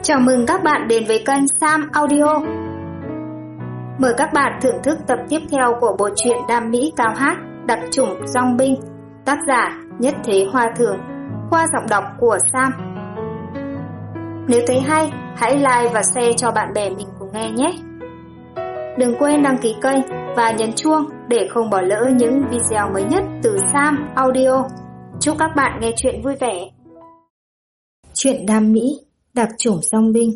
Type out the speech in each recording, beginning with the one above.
Chào mừng các bạn đến với kênh Sam Audio. Mời các bạn thưởng thức tập tiếp theo của bộ truyện Đam Mỹ Cao Hát, đặc chủng dong binh, tác giả Nhất Thế Hoa Thường, qua giọng đọc của Sam. Nếu thấy hay, hãy like và share cho bạn bè mình cùng nghe nhé. Đừng quên đăng ký kênh và nhấn chuông để không bỏ lỡ những video mới nhất từ Sam Audio. Chúc các bạn nghe chuyện vui vẻ. Chuyện Đam Mỹ, đặc chủng dong binh.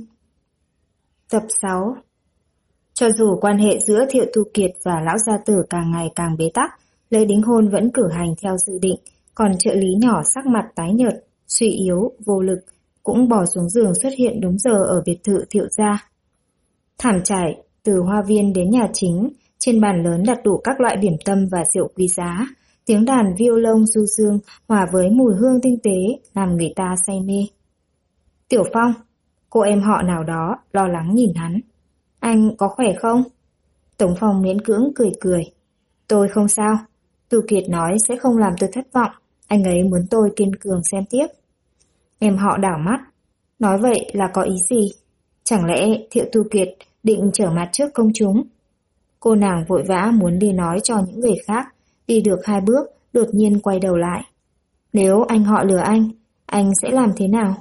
Tập 6. Cho dù quan hệ giữa Thiệu Tu Kiệt và Lão Gia Tử càng ngày càng bế tắc, lễ đính hôn vẫn cử hành theo dự định, còn trợ lý nhỏ sắc mặt tái nhợt, suy yếu, vô lực, cũng bỏ xuống giường xuất hiện đúng giờ ở biệt thự Thiệu gia. Thảm trải, từ hoa viên đến nhà chính, trên bàn lớn đặt đủ các loại điểm tâm và rượu quý giá. Tiếng đàn violon du dương hòa với mùi hương tinh tế làm người ta say mê. Tiểu Phong, cô em họ nào đó lo lắng nhìn hắn. Anh có khỏe không? Tống Phong miễn cưỡng cười cười. Tôi không sao. Tu Kiệt nói sẽ không làm tôi thất vọng. Anh ấy muốn tôi kiên cường xem tiếp. Em họ đảo mắt. Nói vậy là có ý gì? Chẳng lẽ Thiệu Tu Kiệt định trở mặt trước công chúng? Cô nàng vội vã muốn đi nói cho những người khác. Đi được 2 bước, đột nhiên quay đầu lại. Nếu anh họ lừa anh sẽ làm thế nào?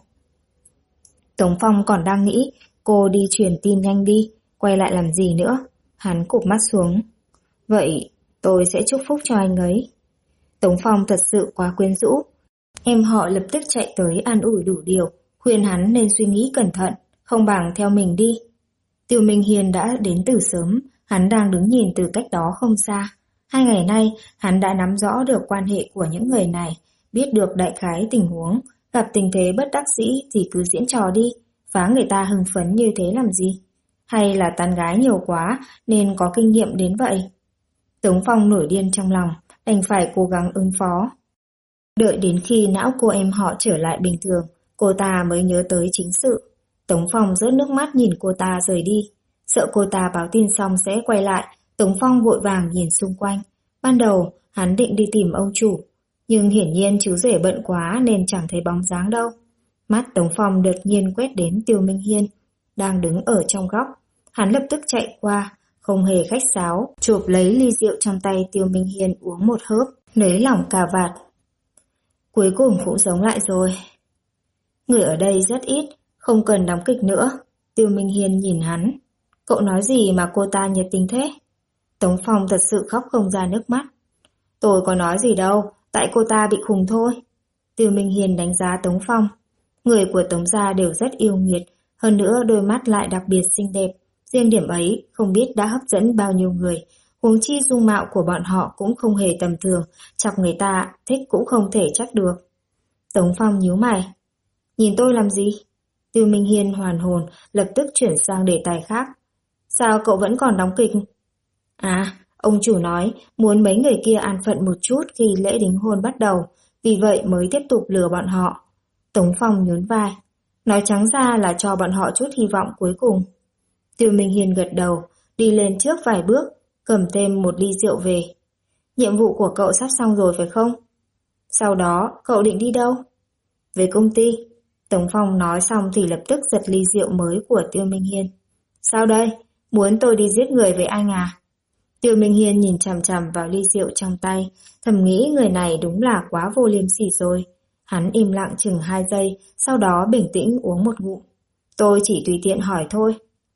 Tống Phong còn đang nghĩ, cô đi truyền tin nhanh đi, quay lại làm gì nữa? Hắn cụp mắt xuống. Vậy tôi sẽ chúc phúc cho anh ấy. Tống Phong thật sự quá quyến rũ. Em họ lập tức chạy tới an ủi đủ điều, khuyên hắn nên suy nghĩ cẩn thận, không bằng theo mình đi. Tiêu Minh Hiên đã đến từ sớm, hắn đang đứng nhìn từ cách đó không xa. 2 ngày nay, hắn đã nắm rõ được quan hệ của những người này, biết được đại khái tình huống. Gặp tình thế bất đắc dĩ thì cứ diễn trò đi, phá người ta hưng phấn như thế làm gì? Hay là tán gái nhiều quá nên có kinh nghiệm đến vậy? Tống Phong nổi điên trong lòng, đành phải cố gắng ứng phó. Đợi đến khi não cô em họ trở lại bình thường, cô ta mới nhớ tới chính sự. Tống Phong rớt nước mắt nhìn cô ta rời đi. Sợ cô ta báo tin xong sẽ quay lại, Tống Phong vội vàng nhìn xung quanh. Ban đầu, hắn định đi tìm ông chủ. Nhưng hiển nhiên chú rể bận quá nên chẳng thấy bóng dáng đâu. Mắt Tống Phong đột nhiên quét đến Tiêu Minh Hiên, đang đứng ở trong góc. Hắn lập tức chạy qua, không hề khách sáo, chộp lấy ly rượu trong tay Tiêu Minh Hiên uống một hớp, nới lỏng cà vạt. Cuối cùng cũng sống lại rồi. Người ở đây rất ít, không cần đóng kịch nữa. Tiêu Minh Hiên nhìn hắn. Cậu nói gì mà cô ta nhiệt tình thế? Tống Phong thật sự khóc không ra nước mắt. Tôi có nói gì đâu, tại cô ta bị khùng thôi. Tiêu Minh Hiên đánh giá Tống Phong. Người của Tống gia đều rất yêu nghiệt, hơn nữa đôi mắt lại đặc biệt xinh đẹp. Riêng điểm ấy không biết đã hấp dẫn bao nhiêu người. Huống chi dung mạo của bọn họ cũng không hề tầm thường, chọc người ta thích cũng không thể chắc được. Tống Phong nhíu mày. Nhìn tôi làm gì? Tiêu Minh Hiên hoàn hồn, lập tức chuyển sang đề tài khác. Sao cậu vẫn còn đóng kịch? À, ông chủ nói muốn mấy người kia an phận một chút khi lễ đính hôn bắt đầu, vì vậy mới tiếp tục lừa bọn họ. Tống Phong nhún vai. Nói trắng ra là cho bọn họ chút hy vọng cuối cùng. Tiêu Minh Hiên gật đầu, đi lên trước vài bước, cầm thêm một ly rượu về. Nhiệm vụ của cậu sắp xong rồi phải không? Sau đó cậu định đi đâu? Về công ty. Tống Phong nói xong thì lập tức giật ly rượu mới của Tiêu Minh Hiên. Sao đây? Muốn tôi đi giết người với anh à? Tiêu Minh Hiên nhìn chằm chằm vào ly rượu trong tay, thầm nghĩ người này đúng là quá vô liêm sỉ rồi. Hắn im lặng chừng 2 giây, sau đó bình tĩnh uống một ngụm. Tôi chỉ tùy tiện hỏi thôi.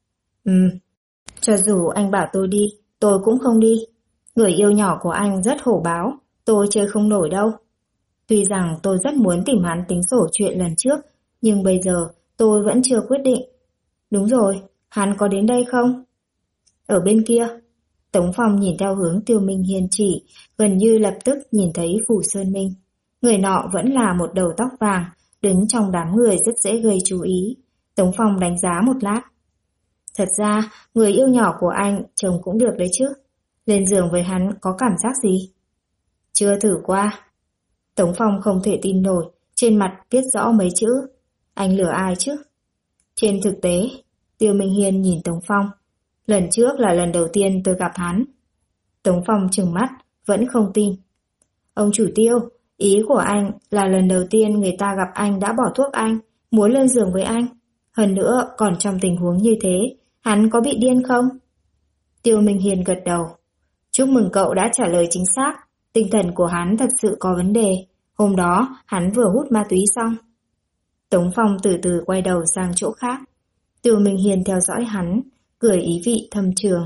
Cho dù anh bảo tôi đi, tôi cũng không đi. Người yêu nhỏ của anh rất hổ báo, tôi chơi không nổi đâu. Tuy rằng tôi rất muốn tìm hắn tính sổ chuyện lần trước, nhưng bây giờ tôi vẫn chưa quyết định. Đúng rồi, hắn có đến đây không? Ở bên kia. Tống Phong nhìn theo hướng Tiêu Minh Hiên chỉ, gần như lập tức nhìn thấy Phủ Sơn Minh. Người nọ vẫn là một đầu tóc vàng, đứng trong đám người rất dễ gây chú ý. Tống Phong đánh giá một lát. Thật ra, người yêu nhỏ của anh trông cũng được đấy chứ. Lên giường với hắn có cảm giác gì? Chưa thử qua. Tống Phong không thể tin nổi, trên mặt viết rõ mấy chữ. Anh lừa ai chứ? Trên thực tế, Tiêu Minh Hiên nhìn Tống Phong. Lần trước là lần đầu tiên tôi gặp hắn. Tống Phong trừng mắt, vẫn không tin. Ông chủ Tiêu, ý của anh là lần đầu tiên người ta gặp anh đã bỏ thuốc anh, muốn lên giường với anh. Hơn nữa, còn trong tình huống như thế, hắn có bị điên không? Tiêu Minh Hiên gật đầu. Chúc mừng cậu đã trả lời chính xác. Tinh thần của hắn thật sự có vấn đề. Hôm đó, hắn vừa hút ma túy xong. Tống Phong từ từ quay đầu sang chỗ khác. Tiêu Minh Hiên theo dõi hắn, cười ý vị thâm trường.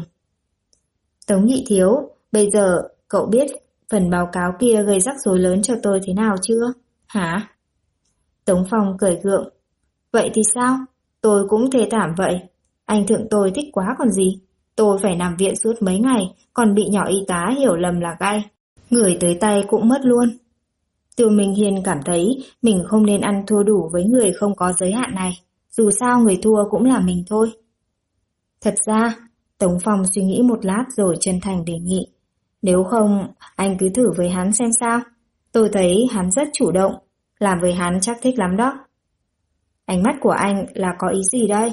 Tống nhị thiếu, bây giờ cậu biết phần báo cáo kia gây rắc rối lớn cho tôi thế nào chưa? Hả? Tống Phong cười gượng. Vậy thì sao? Tôi cũng thê thảm vậy. Anh thượng tôi thích quá còn gì. Tôi phải nằm viện suốt mấy ngày, còn bị nhỏ y tá hiểu lầm là gai. Người tới tay cũng mất luôn. Tiêu Minh Hiên cảm thấy mình không nên ăn thua đủ với người không có giới hạn này. Dù sao người thua cũng là mình thôi. Thật ra, Tống Phong suy nghĩ một lát rồi chân thành đề nghị. Nếu không, anh cứ thử với hắn xem sao. Tôi thấy hắn rất chủ động. Làm với hắn chắc thích lắm đó. Ánh mắt của anh là có ý gì đây?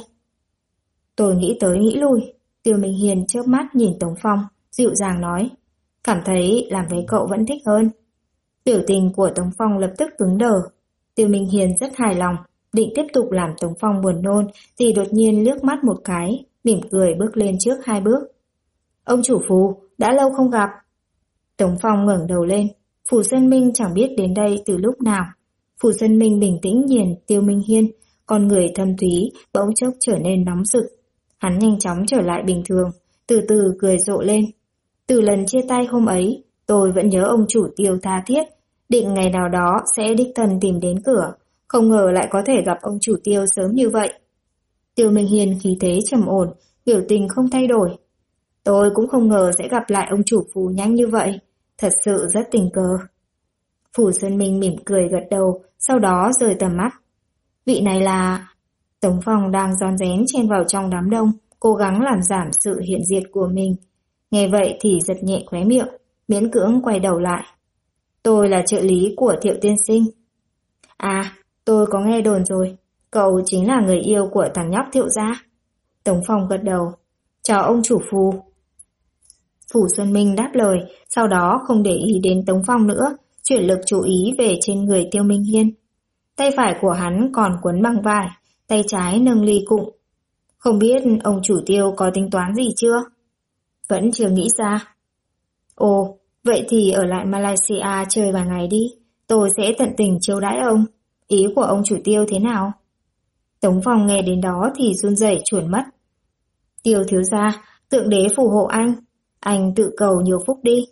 Tôi nghĩ tới nghĩ lui. Tiêu Minh Hiên chớp mắt nhìn Tống Phong, dịu dàng nói. Cảm thấy làm với cậu vẫn thích hơn. Biểu tình của Tống Phong lập tức cứng đờ. Tiêu Minh Hiên rất hài lòng, định tiếp tục làm Tống Phong buồn nôn thì đột nhiên liếc mắt một cái, mỉm cười bước lên trước 2 bước. Ông chủ Phù, đã lâu không gặp. Tống Phong ngẩng đầu lên. Phù Sơn Minh chẳng biết đến đây từ lúc nào. Phù Sơn Minh bình tĩnh nhìn Tiêu Minh Hiên, con người thâm thúy bỗng chốc trở nên nóng rực. Hắn nhanh chóng trở lại bình thường, từ từ cười rộ lên. Từ lần chia tay hôm ấy, tôi vẫn nhớ ông chủ Tiêu tha thiết, định ngày nào đó sẽ đích thân tìm đến cửa, không ngờ lại có thể gặp ông chủ Tiêu sớm như vậy. Tiêu Minh Hiên khí thế trầm ổn, biểu tình không thay đổi. Tôi cũng không ngờ sẽ gặp lại ông chủ Phù nhanh như vậy, thật sự rất tình cờ. Phù Sơn Minh mỉm cười gật đầu, sau đó rời tầm mắt. Vị này là... Tống Phong đang rón rén chen vào trong đám đông, cố gắng làm giảm sự hiện diện của mình. Nghe vậy thì giật nhẹ khóe miệng, miễn cưỡng quay đầu lại. Tôi là trợ lý của Thiệu tiên sinh. À, tôi có nghe đồn rồi, cậu chính là người yêu của thằng nhóc Thiệu gia. Tống Phong gật đầu. Chào ông chủ Phù. Phù Xuân Minh đáp lời, sau đó không để ý đến Tống Phong nữa, chuyển lực chú ý về trên người Tiêu Minh Hiên. Tay phải của hắn còn quấn băng vải, tay trái nâng ly cụng. Không biết ông chủ Tiêu có tính toán gì chưa? Vẫn chưa nghĩ ra. Ồ, vậy thì ở lại Malaysia chơi vài ngày đi, tôi sẽ tận tình chiêu đãi ông. Ý của ông chủ Tiêu thế nào? Tống Phong nghe đến đó thì run rẩy chuồn mất. Tiêu thiếu gia, tượng đế phù hộ anh tự cầu nhiều phúc đi.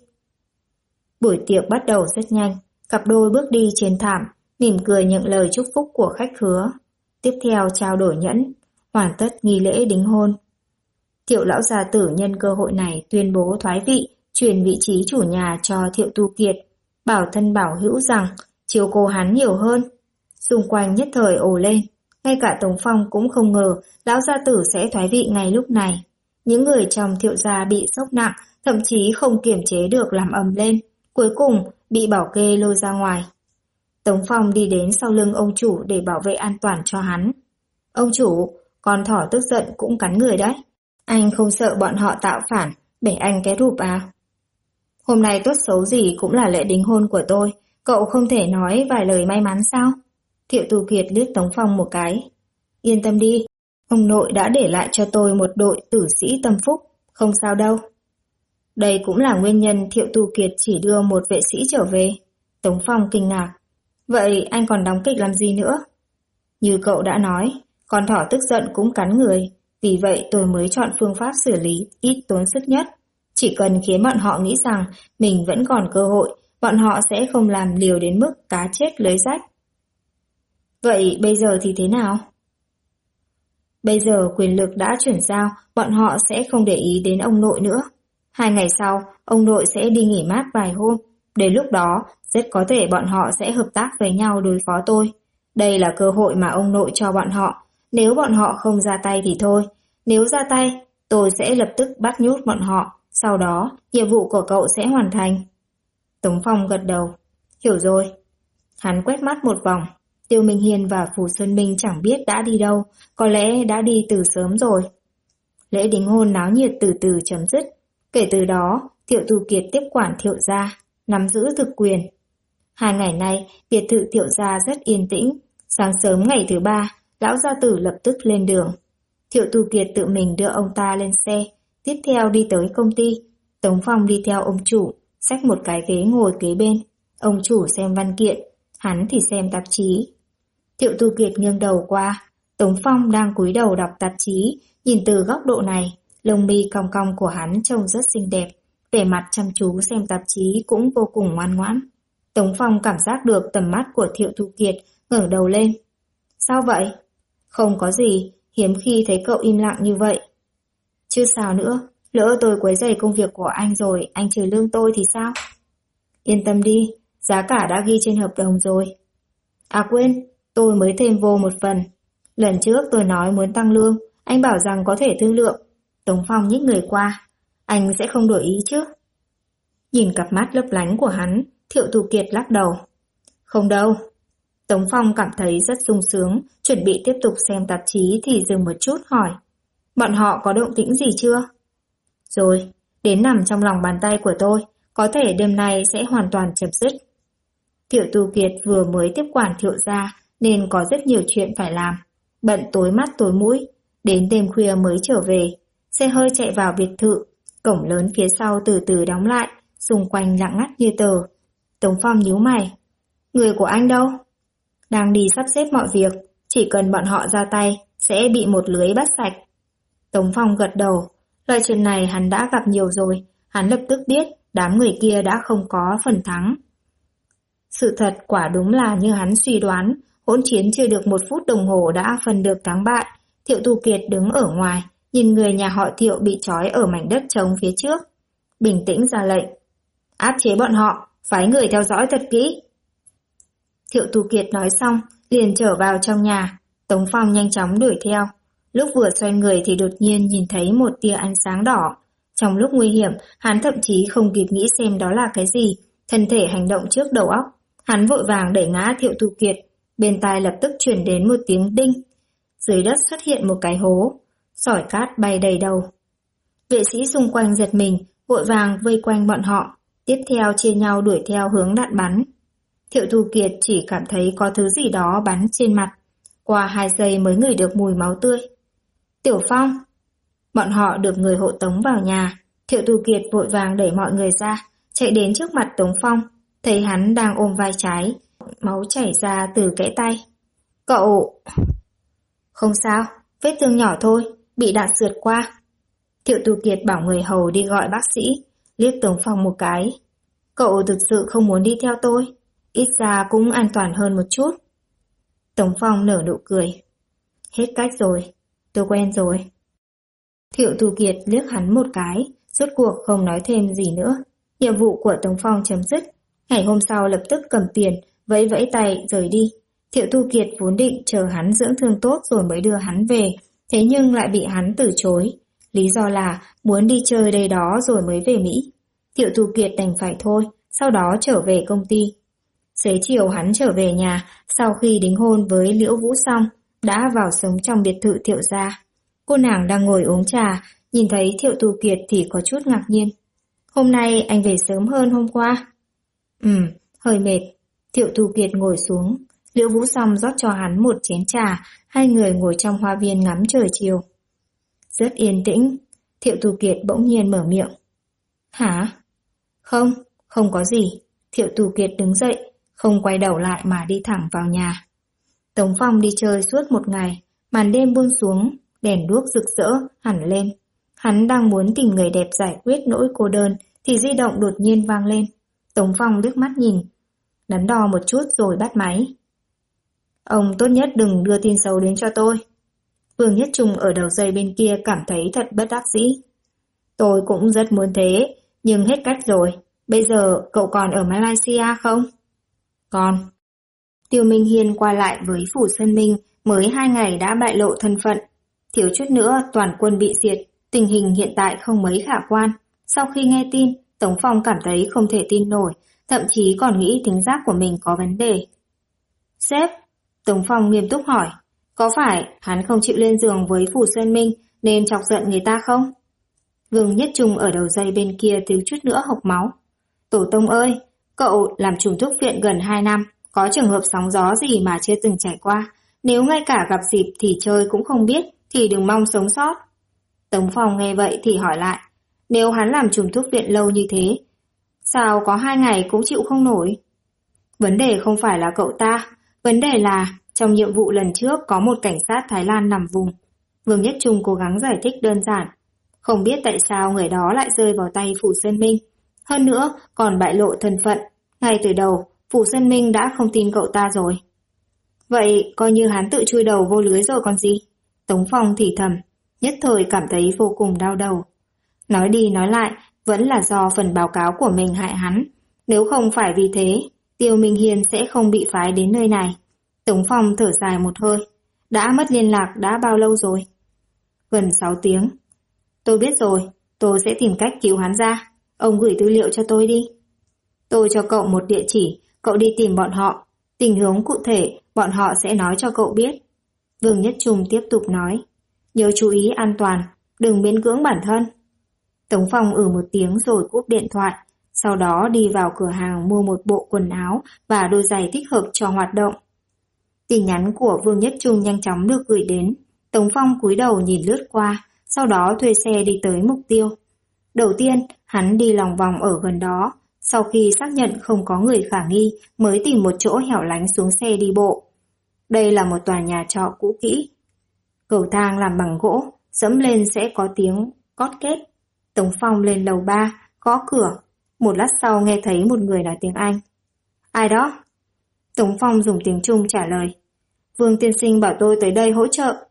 Buổi tiệc bắt đầu rất nhanh, cặp đôi bước đi trên thảm, mỉm cười nhận lời chúc phúc của khách khứa. Tiếp theo trao đổi nhẫn, hoàn tất nghi lễ đính hôn. Thiệu lão gia tử nhân cơ hội này tuyên bố thoái vị, truyền vị trí chủ nhà cho Thiệu Tu Kiệt, bảo thân bảo hữu rằng chiếu cố hắn nhiều hơn. Xung quanh nhất thời ồ lên, ngay cả Tống Phong cũng không ngờ lão gia tử sẽ thoái vị ngay lúc này. Những người trong Thiệu gia bị sốc nặng, thậm chí không kiềm chế được làm ầm lên, cuối cùng bị bảo kê lôi ra ngoài. Tống Phong đi đến sau lưng ông chủ để bảo vệ an toàn cho hắn. Ông chủ, con thỏ tức giận cũng cắn người đấy. Anh không sợ bọn họ tạo phản, bẻ anh cái rụp à? Hôm nay tốt xấu gì cũng là lễ đính hôn của tôi, cậu không thể nói vài lời may mắn sao? Thiệu Tu Kiệt liếc Tống Phong một cái. Yên tâm đi, ông nội đã để lại cho tôi một đội tử sĩ tâm phúc, không sao đâu. Đây cũng là nguyên nhân Thiệu Tu Kiệt chỉ đưa một vệ sĩ trở về. Tống Phong kinh ngạc. Vậy anh còn đóng kịch làm gì nữa? Như cậu đã nói, con thỏ tức giận cũng cắn người, vì vậy tôi mới chọn phương pháp xử lý ít tốn sức nhất. Chỉ cần khiến bọn họ nghĩ rằng mình vẫn còn cơ hội, bọn họ sẽ không làm liều đến mức cá chết lưới rách. Vậy bây giờ thì thế nào? Bây giờ quyền lực đã chuyển giao, bọn họ sẽ không để ý đến ông nội nữa. 2 ngày sau, ông nội sẽ đi nghỉ mát vài hôm. Đến lúc đó, rất có thể bọn họ sẽ hợp tác với nhau đối phó tôi. Đây là cơ hội mà ông nội cho bọn họ. Nếu bọn họ không ra tay thì thôi. Nếu ra tay, tôi sẽ lập tức bắt nhốt bọn họ. Sau đó, nhiệm vụ của cậu sẽ hoàn thành. Tống Phong gật đầu. Hiểu rồi. Hắn quét mắt một vòng. Tiêu Minh Hiên và Phù Xuân Minh chẳng biết đã đi đâu. Có lẽ đã đi từ sớm rồi. Lễ đính hôn náo nhiệt từ từ chấm dứt. Kể từ đó, Thiệu Tu Kiệt tiếp quản Thiệu gia, nắm giữ thực quyền. 2 ngày nay, biệt thự Thiệu gia rất yên tĩnh. Sáng sớm ngày thứ 3, lão gia tử lập tức lên đường. Thiệu Tu Kiệt tự mình đưa ông ta lên xe, tiếp theo đi tới công ty. Tống Phong đi theo ông chủ, xách một cái ghế ngồi kế bên. Ông chủ xem văn kiện, hắn thì xem tạp chí. Thiệu Tu Kiệt nghiêng đầu qua, Tống Phong đang cúi đầu đọc tạp chí, nhìn từ góc độ này, lông mi cong cong của hắn trông rất xinh đẹp, vẻ mặt chăm chú xem tạp chí cũng vô cùng ngoan ngoãn. Tống Phong cảm giác được tầm mắt của Thiệu Tu Kiệt, ngẩng đầu lên. Sao vậy? Không có gì, hiếm khi thấy cậu im lặng như vậy. Chứ sao nữa, lỡ tôi quấy rầy công việc của anh rồi, anh trừ lương tôi thì sao? Yên tâm đi, giá cả đã ghi trên hợp đồng rồi. À quên, tôi mới thêm vô một phần. Lần trước tôi nói muốn tăng lương, anh bảo rằng có thể thương lượng. Tống Phong nhích người qua. Anh sẽ không đổi ý chứ? Nhìn cặp mắt lấp lánh của hắn, Thiệu Tu Kiệt lắc đầu. Không đâu. Tống Phong cảm thấy rất sung sướng, chuẩn bị tiếp tục xem tạp chí thì dừng một chút hỏi. Bọn họ có động tĩnh gì chưa? Rồi, đến nằm trong lòng bàn tay của tôi, có thể đêm nay sẽ hoàn toàn chấm dứt. Thiệu Tu Kiệt vừa mới tiếp quản Thiệu gia nên có rất nhiều chuyện phải làm. Bận tối mắt tối mũi, đến đêm khuya mới trở về. Xe hơi chạy vào biệt thự, cổng lớn phía sau từ từ đóng lại, xung quanh lặng ngắt như tờ. Tống Phong nhíu mày. Người của anh đâu? Đang đi sắp xếp mọi việc, chỉ cần bọn họ ra tay, sẽ bị một lưới bắt sạch. Tống Phong gật đầu, loại chuyện này hắn đã gặp nhiều rồi, hắn lập tức biết đám người kia đã không có phần thắng. Sự thật quả đúng là như hắn suy đoán, hỗn chiến chưa được 1 phút đồng hồ đã phân được thắng bại. Thiệu Tu Kiệt đứng ở ngoài, nhìn người nhà họ Thiệu bị trói ở mảnh đất trống phía trước. Bình tĩnh ra lệnh. Áp chế bọn họ, phái người theo dõi thật kỹ. Thiệu Tu Kiệt nói xong, liền trở vào trong nhà. Tống Phong nhanh chóng đuổi theo. Lúc vừa xoay người thì đột nhiên nhìn thấy một tia ánh sáng đỏ. Trong lúc nguy hiểm, hắn thậm chí không kịp nghĩ xem đó là cái gì. Thân thể hành động trước đầu óc. Hắn vội vàng đẩy ngã Thiệu Tu Kiệt. Bên tai lập tức truyền đến một tiếng đinh. Dưới đất xuất hiện một cái hố. Sỏi cát bay đầy đầu. Vệ sĩ xung quanh giật mình, vội vàng vây quanh bọn họ. Tiếp theo chia nhau đuổi theo hướng đạn bắn. Thiệu Tu Kiệt chỉ cảm thấy có thứ gì đó bắn trên mặt. Qua 2 giây mới ngửi được mùi máu tươi. Tiểu Phong! Bọn họ được người hộ tống vào nhà. Thiệu Tu Kiệt vội vàng đẩy mọi người ra, chạy đến trước mặt Tống Phong. Thấy hắn đang ôm vai trái, máu chảy ra từ kẽ tay. Cậu... Không sao, vết thương nhỏ thôi, bị đạn sượt qua. Thiệu Tu Kiệt bảo người hầu đi gọi bác sĩ, liếc Tống Phong một cái. Cậu thực sự không muốn đi theo tôi, ít ra cũng an toàn hơn một chút. Tống Phong nở nụ cười. Hết cách rồi, tôi quen rồi. Thiệu Tu Kiệt liếc hắn một cái, rốt cuộc không nói thêm gì nữa. Nhiệm vụ của Tống Phong chấm dứt. Ngày hôm sau lập tức cầm tiền, vẫy vẫy tay rời đi. Thiệu Tu Kiệt vốn định chờ hắn dưỡng thương tốt rồi mới đưa hắn về, thế nhưng lại bị hắn từ chối. Lý do là muốn đi chơi đây đó rồi mới về Mỹ. Thiệu Tu Kiệt đành phải thôi, sau đó trở về công ty. Xế chiều hắn trở về nhà, sau khi đính hôn với Liễu Vũ xong, đã vào sống trong biệt thự Thiệu gia. Cô nàng đang ngồi uống trà, nhìn thấy Thiệu Tu Kiệt thì có chút ngạc nhiên. Hôm nay anh về sớm hơn hôm qua. Hơi mệt. Thiệu Tu Kiệt ngồi xuống. Liễu Vũ xong rót cho hắn một chén trà, hai người ngồi trong hoa viên ngắm trời chiều. Rất yên tĩnh. Thiệu Tu Kiệt bỗng nhiên mở miệng. Hả? Không, không có gì. Thiệu Tu Kiệt đứng dậy, không quay đầu lại mà đi thẳng vào nhà. Tống Phong đi chơi suốt một ngày, màn đêm buông xuống, đèn đuốc rực rỡ hẳn lên. Hắn đang muốn tìm người đẹp giải quyết nỗi cô đơn thì di động đột nhiên vang lên. Tống Phong liếc mắt nhìn, đắn đo một chút rồi bắt máy. Ông tốt nhất đừng đưa tin xấu đến cho tôi. Vương Nhất Trung ở đầu dây bên kia cảm thấy thật bất đắc dĩ. Tôi cũng rất muốn thế, nhưng hết cách rồi. Bây giờ cậu còn ở Malaysia không? Còn. Tiêu Minh Hiên qua lại với Phủ Sơn Minh mới 2 ngày đã bại lộ thân phận. Thiếu chút nữa toàn quân bị diệt, tình hình hiện tại không mấy khả quan. Sau khi nghe tin, Tống Phong cảm thấy không thể tin nổi, thậm chí còn nghĩ thính giác của mình có vấn đề. Sếp, Tống Phong nghiêm túc hỏi, có phải hắn không chịu lên giường với Phủ Sơn Minh nên chọc giận người ta không? Vương Nhất Trung ở đầu dây bên kia thiếu chút nữa hộc máu. Tổ tông ơi, cậu làm trùm thuốc viện gần 2 năm, có trường hợp sóng gió gì mà chưa từng trải qua, Nếu ngay cả gặp dịp thì chơi cũng không biết thì đừng mong sống sót. Tống Phong nghe vậy thì hỏi lại, nếu hắn làm trùm thuốc viện lâu như thế, sao có 2 ngày cũng chịu không nổi? Vấn đề không phải là cậu ta, vấn đề là trong nhiệm vụ lần trước có một cảnh sát Thái Lan nằm vùng. Vương Nhất Trung cố gắng giải thích đơn giản. Không biết tại sao người đó lại rơi vào tay Phủ Sơn Minh. Hơn nữa còn bại lộ thân phận. Ngay từ đầu, Phủ Sơn Minh đã không tin cậu ta rồi. Vậy coi như hắn tự chui đầu vô lưới rồi còn gì? Tống Phong thì thầm, nhất thời cảm thấy vô cùng đau đầu. Nói đi nói lại, vẫn là do phần báo cáo của mình hại hắn. Nếu không phải vì thế, Tiêu Minh Hiên sẽ không bị phái đến nơi này. Tống Phong thở dài một hơi. Đã mất liên lạc đã bao lâu rồi? Gần 6 tiếng. Tôi biết rồi, tôi sẽ tìm cách cứu hắn ra. Ông gửi tư liệu cho tôi đi. Tôi cho cậu một địa chỉ, cậu đi tìm bọn họ. Tình huống cụ thể, bọn họ sẽ nói cho cậu biết. Vương Nhất Trung tiếp tục nói. Nhớ chú ý an toàn, đừng miễn cưỡng bản thân. Tống Phong một tiếng rồi cúp điện thoại. Sau đó đi vào cửa hàng mua một bộ quần áo và đôi giày thích hợp cho hoạt động. Tin nhắn của Vương Nhất Trung nhanh chóng được gửi đến. Tống Phong cúi đầu nhìn lướt qua, sau đó thuê xe đi tới mục tiêu. Đầu tiên, hắn đi lòng vòng ở gần đó. Sau khi xác nhận không có người khả nghi, mới tìm một chỗ hẻo lánh xuống xe đi bộ. Đây là một tòa nhà trọ cũ kỹ. Cầu thang làm bằng gỗ, dẫm lên sẽ có tiếng cót két. Tống Phong lên lầu 3, gõ cửa. Một lát sau nghe thấy một người nói tiếng Anh. Ai đó? Tống Phong dùng tiếng Trung trả lời. Vương tiên sinh bảo tôi tới đây hỗ trợ.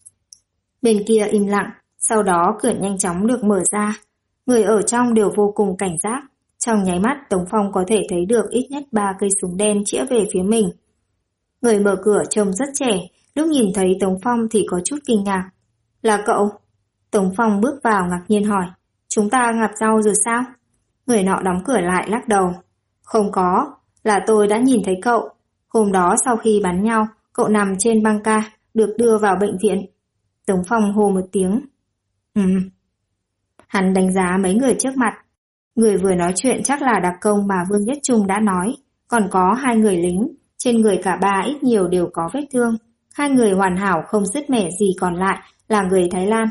Bên kia im lặng, sau đó cửa nhanh chóng được mở ra. Người ở trong đều vô cùng cảnh giác. Trong nháy mắt Tống Phong có thể thấy được ít nhất 3 cây súng đen chĩa về phía mình. Người mở cửa trông rất trẻ, lúc nhìn thấy Tống Phong thì có chút kinh ngạc. Là cậu? Tống Phong bước vào ngạc nhiên hỏi. Chúng ta gặp nhau rồi sao? Người nọ đóng cửa lại lắc đầu. Không có, là tôi đã nhìn thấy cậu. Hôm đó sau khi bắn nhau, cậu nằm trên băng ca, được đưa vào bệnh viện. Tống Phong hô một tiếng. Hắn đánh giá mấy người trước mặt. Người vừa nói chuyện chắc là đặc công mà Vương Nhất Trung đã nói. Còn có 2 người lính, trên người cả 3 ít nhiều đều có vết thương. 2 người hoàn hảo không sứt mẻ gì còn lại là người Thái Lan.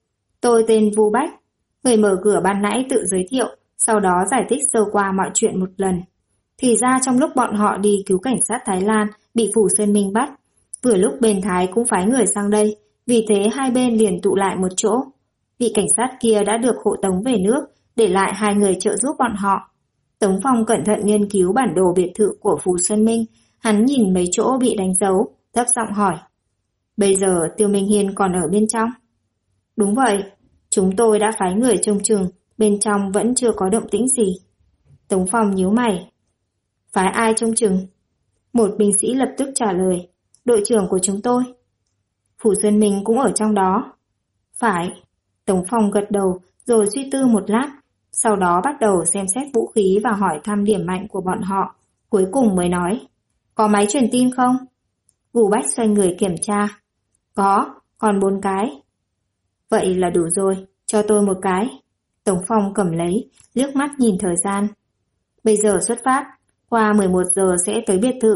Tôi tên Vu Bách. Người mở cửa ban nãy tự giới thiệu, sau đó giải thích sơ qua mọi chuyện một lần. Thì ra trong lúc bọn họ đi cứu cảnh sát Thái Lan bị Phủ Sơn Minh bắt, vừa lúc bên Thái cũng phái người sang đây, vì thế hai bên liền tụ lại một chỗ. Vị cảnh sát kia đã được hộ tống về nước, để lại 2 người trợ giúp bọn họ. Tống Phong cẩn thận nghiên cứu bản đồ biệt thự của Phủ Sơn Minh, hắn nhìn mấy chỗ bị đánh dấu, thấp giọng hỏi. Bây giờ Tiêu Minh Hiên còn ở bên trong? Đúng vậy, chúng tôi đã phái người trông chừng, bên trong vẫn chưa có động tĩnh gì. Tống Phong nhíu mày. Phái ai trông chừng? Một binh sĩ lập tức trả lời. Đội trưởng của chúng tôi. Phủ Sơn Minh cũng ở trong đó. Phải. Tống Phong gật đầu rồi suy tư một lát, sau đó bắt đầu xem xét vũ khí và hỏi thăm điểm mạnh của bọn họ. Cuối cùng mới nói. Có máy truyền tin không? Vu Bách xoay người kiểm tra. Có, còn 4 cái. Vậy là đủ rồi, cho tôi một cái. Tống Phong cầm lấy, liếc mắt nhìn thời gian. Bây giờ xuất phát, qua 11 giờ sẽ tới biệt thự.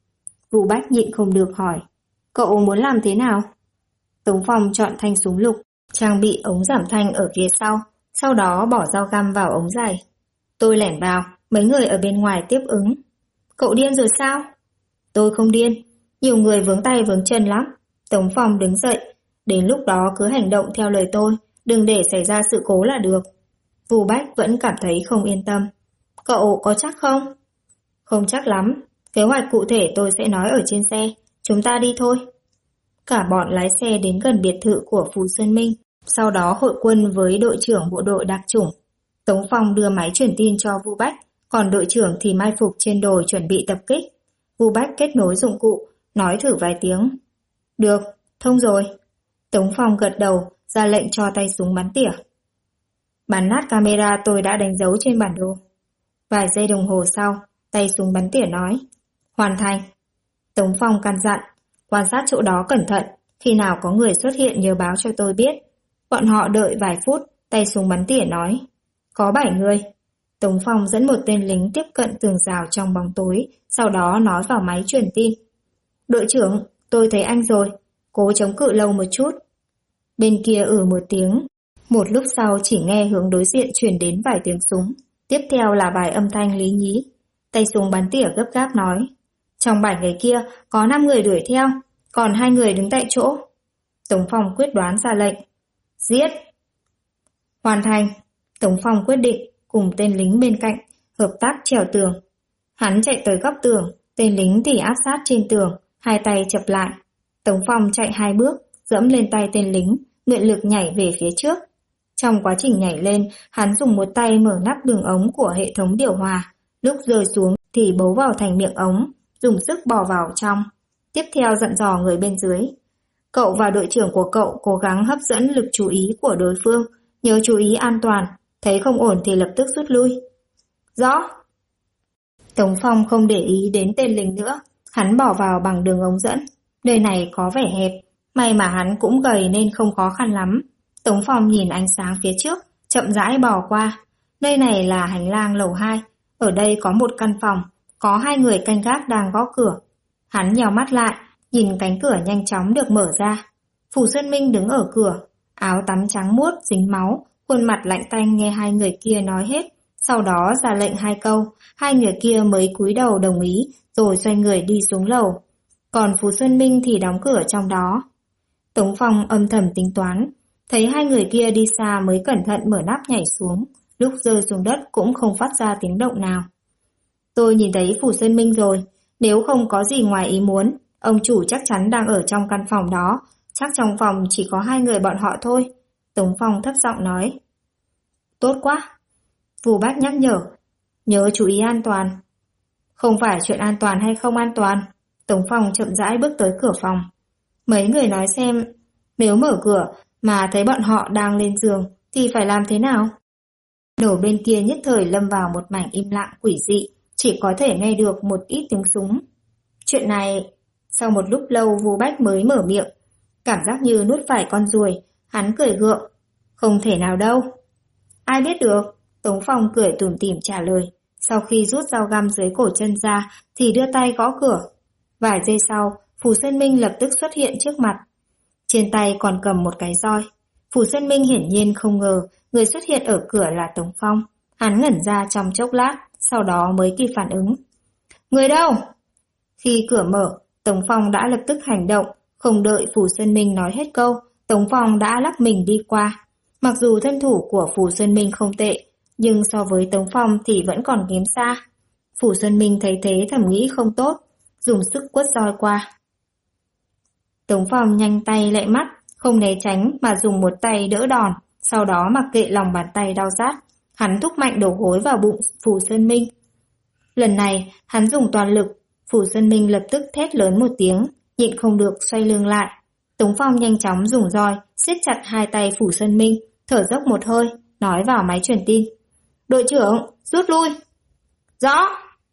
Vu Bách nhịn không được hỏi. Cậu muốn làm thế nào? Tống Phong chọn thanh súng lục, trang bị ống giảm thanh ở phía sau đó bỏ dao găm vào ống giày. Tôi lẻn vào, mấy người ở bên ngoài tiếp ứng. Cậu điên rồi sao? Tôi không điên, nhiều người vướng tay vướng chân lắm. Tống Phong đứng dậy, đến lúc đó cứ hành động theo lời tôi, đừng để xảy ra sự cố là được. Vu Bách vẫn cảm thấy không yên tâm. Cậu có chắc không? Không chắc lắm, kế hoạch cụ thể tôi sẽ nói ở trên xe, chúng ta đi thôi. Cả bọn lái xe đến gần biệt thự của Phú Xuân Minh, sau đó hội quân với đội trưởng bộ đội đặc chủng. Tống Phong đưa máy truyền tin cho Vu Bách, còn đội trưởng thì mai phục trên đồi chuẩn bị tập kích. Vu Bách kết nối dụng cụ, nói thử vài tiếng. Được, thông rồi. Tống Phong gật đầu, ra lệnh cho tay súng bắn tỉa. Bắn nát camera tôi đã đánh dấu trên bản đồ. Vài giây đồng hồ sau, tay súng bắn tỉa nói. Hoàn thành. Tống Phong căn dặn, quan sát chỗ đó cẩn thận, khi nào có người xuất hiện nhớ báo cho tôi biết. Bọn họ đợi vài phút, tay súng bắn tỉa nói. Có 7 người. Tống Phong dẫn một tên lính tiếp cận tường rào trong bóng tối, sau đó nói vào máy truyền tin. Đội trưởng, tôi thấy anh rồi. Cố chống cự lâu một chút. Bên kia một tiếng. Một lúc sau chỉ nghe hướng đối diện truyền đến vài tiếng súng. Tiếp theo là vài âm thanh lý nhí. Tay súng bắn tỉa gấp gáp nói. Trong 7 người kia có 5 người đuổi theo, còn 2 người đứng tại chỗ. Tống Phong quyết đoán ra lệnh. Giết! Hoàn thành. Tống Phong quyết định cùng tên lính bên cạnh hợp tác trèo tường. Hắn chạy tới góc tường, tên lính thì áp sát trên tường, hai tay chập lại. Tống Phong chạy 2 bước, dẫm lên tay tên lính, nguyện lực nhảy về phía trước. Trong quá trình nhảy lên, hắn dùng một tay mở nắp đường ống của hệ thống điều hòa, lúc rơi xuống thì bấu vào thành miệng ống, dùng sức bò vào trong. Tiếp theo dặn dò người bên dưới. Cậu và đội trưởng của cậu cố gắng hấp dẫn lực chú ý của đối phương, nhớ chú ý an toàn, thấy không ổn thì lập tức rút lui. Rõ. Tống Phong không để ý đến tên lính nữa, hắn bỏ vào bằng đường ống dẫn. Nơi này có vẻ hẹp, may mà hắn cũng gầy nên không khó khăn lắm. Tống Phong nhìn ánh sáng phía trước, chậm rãi bò qua. Nơi này là hành lang lầu 2, ở đây có một căn phòng, có 2 người canh gác đang gõ cửa. Hắn nheo mắt lại, nhìn cánh cửa nhanh chóng được mở ra. Phù Xuân Minh đứng ở cửa, áo tắm trắng muốt dính máu, khuôn mặt lạnh tanh nghe 2 người kia nói hết. Sau đó ra lệnh 2 câu, 2 người kia mới cúi đầu đồng ý, rồi xoay người đi xuống lầu. Còn Phù Xuân Minh thì đóng cửa trong đó. Tống Phong âm thầm tính toán, thấy 2 người kia đi xa mới cẩn thận mở nắp nhảy xuống, lúc rơi xuống đất cũng không phát ra tiếng động nào. Tôi nhìn thấy Phù Xuân Minh rồi, nếu không có gì ngoài ý muốn, ông chủ chắc chắn đang ở trong căn phòng đó, chắc trong phòng chỉ có 2 người bọn họ thôi. Tống Phong thấp giọng nói. Tốt quá. Phù Bách nhắc nhớ chú ý an toàn. Không phải chuyện an toàn hay không an toàn. Tống Phong chậm rãi bước tới cửa phòng. Mấy người nói xem, nếu mở cửa mà thấy bọn họ đang lên giường thì phải làm thế nào? Nổ bên kia nhất thời lâm vào một mảnh im lặng quỷ dị, chỉ có thể nghe được một ít tiếng súng. Chuyện này, sau một lúc lâu Phù Bách mới mở miệng, cảm giác như nuốt phải con ruồi, hắn cười gượng. Không thể nào đâu. Ai biết được? Tống Phong cười tủm tỉm trả lời. Sau khi rút dao găm dưới cổ chân ra thì đưa tay gõ cửa. Vài giây sau, Phù Xuân Minh lập tức xuất hiện trước mặt. Trên tay còn cầm một cái roi. Phù Xuân Minh hiển nhiên không ngờ người xuất hiện ở cửa là Tống Phong. Hắn ngẩn ra trong chốc lát, sau đó mới kịp phản ứng. Người đâu? Khi cửa mở, Tống Phong đã lập tức hành động, không đợi Phù Xuân Minh nói hết câu, Tống Phong đã lắc mình đi qua. Mặc dù thân thủ của Phù Xuân Minh không tệ, nhưng so với Tống Phong thì vẫn còn kém xa. Phù Xuân Minh thấy thế thầm nghĩ không tốt, dùng sức quất roi qua. Tống Phong nhanh tay lẹ mắt, không né tránh mà dùng một tay đỡ đòn, sau đó mặc kệ lòng bàn tay đau rát, hắn thúc mạnh đầu gối vào bụng Phù Xuân Minh. Lần này, hắn dùng toàn lực, Phù Xuân Minh lập tức thét lớn một tiếng, nhịn không được xoay lưng lại. Tống Phong nhanh chóng dùng roi, siết chặt 2 tay Phù Xuân Minh, thở dốc một hơi, nói vào máy truyền tin. Đội trưởng, rút lui. Rõ.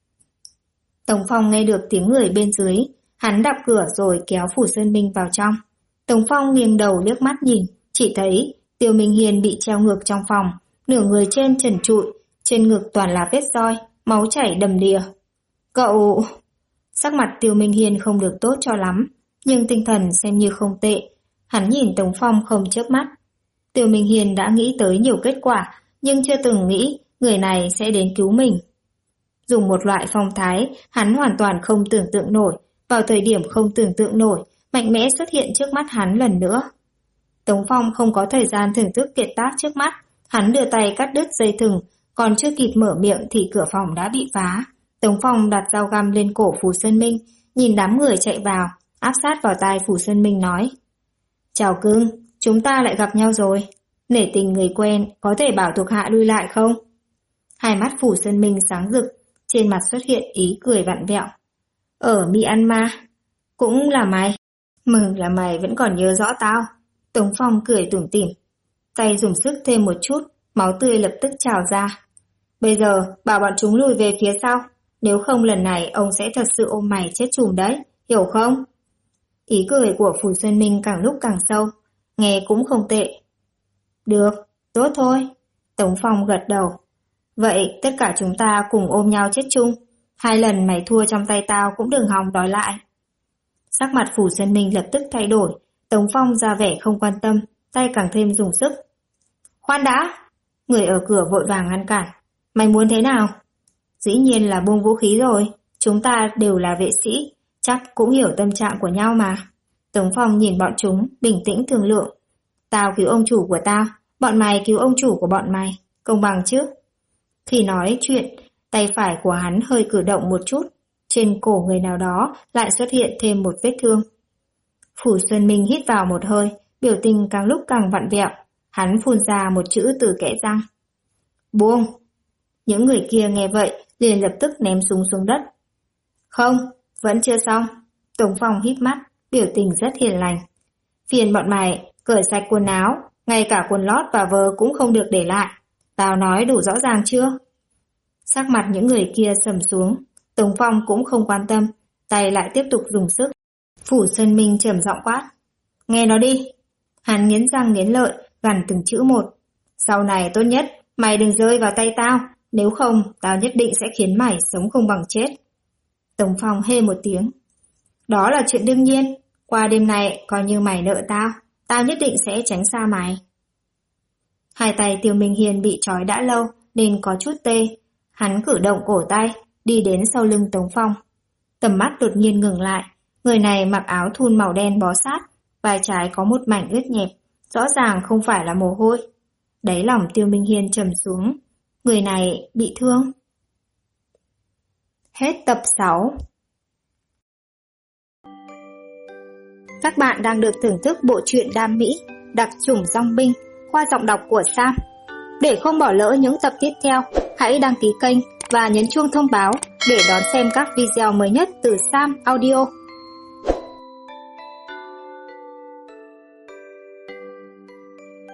Tống Phong nghe được tiếng người bên dưới, hắn đạp cửa rồi kéo Phù Xuân Minh vào trong. Tống Phong nghiêng đầu liếc mắt nhìn, chỉ thấy Tiêu Minh Hiền bị treo ngược trong phòng, nửa người trên trần trụi, trên ngực toàn là vết roi, máu chảy đầm đìa. Cậu... Sắc mặt Tiêu Minh Hiền không được tốt cho lắm, nhưng tinh thần xem như không tệ. Hắn nhìn Tống Phong không chớp mắt. Tiêu Minh Hiền đã nghĩ tới nhiều kết quả, nhưng chưa từng nghĩ người này sẽ đến cứu mình. Dùng một loại phong thái, hắn hoàn toàn không tưởng tượng nổi, vào thời điểm không tưởng tượng nổi, mạnh mẽ xuất hiện trước mắt hắn lần nữa. Tống Phong không có thời gian thưởng thức kiệt tác trước mắt, hắn đưa tay cắt đứt dây thừng, còn chưa kịp mở miệng thì cửa phòng đã bị phá. Tống Phong đặt dao găm lên cổ Phù Xuân Minh, nhìn đám người chạy vào, áp sát vào tai Phù Xuân Minh nói. Chào cưng, chúng ta lại gặp nhau rồi. Nể tình người quen, có thể bảo thuộc hạ lui lại không? Hai mắt Phù Xuân Minh sáng rực, trên mặt xuất hiện ý cười vặn vẹo. Ở Myanmar, cũng là mày. Mừng là mày vẫn còn nhớ rõ tao. Tống Phong cười tủm tỉm, tay dùng sức thêm một chút, máu tươi lập tức trào ra. Bây giờ bảo bọn chúng lùi về phía sau, nếu không lần này ông sẽ thật sự ôm mày chết chùm đấy, hiểu không? Ý cười của Phù Xuân Minh càng lúc càng sâu, nghe cũng không tệ. Được, tốt thôi. Tống Phong gật đầu. Vậy tất cả chúng ta cùng ôm nhau chết chung. 2 lần mày thua trong tay tao cũng đừng hòng đòi lại. Sắc mặt Phủ Xuân Minh lập tức thay đổi, Tống Phong ra vẻ không quan tâm, tay càng thêm dùng sức. Khoan đã! Người ở cửa vội vàng ngăn cản. Mày muốn thế nào? Dĩ nhiên là buông vũ khí rồi, chúng ta đều là vệ sĩ, chắc cũng hiểu tâm trạng của nhau mà. Tống Phong nhìn bọn chúng, bình tĩnh thương lượng. Tao cứu ông chủ của tao, bọn mày cứu ông chủ của bọn mày, công bằng chứ? Khi nói chuyện, tay phải của hắn hơi cử động một chút, trên cổ người nào đó lại xuất hiện thêm một vết thương. Phủ Xuân Minh hít vào một hơi, biểu tình càng lúc càng vặn vẹo, hắn phun ra một chữ từ kẽ răng. Buông! Những người kia nghe vậy liền lập tức ném súng xuống đất. Không, vẫn chưa xong. Tống Phong híp mắt, biểu tình rất hiền lành. Phiền bọn mày, cởi sạch quần áo, ngay cả quần lót và vớ cũng không được để lại. Tao nói đủ rõ ràng chưa? Sắc mặt những người kia sầm xuống, Tống Phong cũng không quan tâm, tay lại tiếp tục dùng sức. Phủ Xuân Minh trầm giọng quát. Nghe nó đi. Hắn nghiến răng nghiến lợi, gằn từng chữ một. Sau này tốt nhất, mày đừng rơi vào tay tao, nếu không tao nhất định sẽ khiến mày sống không bằng chết. Tống Phong hê một tiếng. Đó là chuyện đương nhiên, qua đêm này coi như mày nợ tao, tao nhất định sẽ tránh xa mày. Hai tay Tiêu Minh Hiên bị trói đã lâu nên có chút tê. Hắn cử động cổ tay, đi đến sau lưng Tống Phong. Tầm mắt đột nhiên ngừng lại, người này mặc áo thun màu đen bó sát, vai trái có một mảnh ướt nhẹp, rõ ràng không phải là mồ hôi. Đáy lòng Tiêu Minh Hiên trầm xuống, người này bị thương. Hết tập 6. Các bạn đang được thưởng thức bộ truyện đam mỹ Đặc chủng dong binh qua giọng đọc của Sam. Để không bỏ lỡ những tập tiếp theo, hãy đăng ký kênh và nhấn chuông thông báo để đón xem các video mới nhất từ Sam Audio.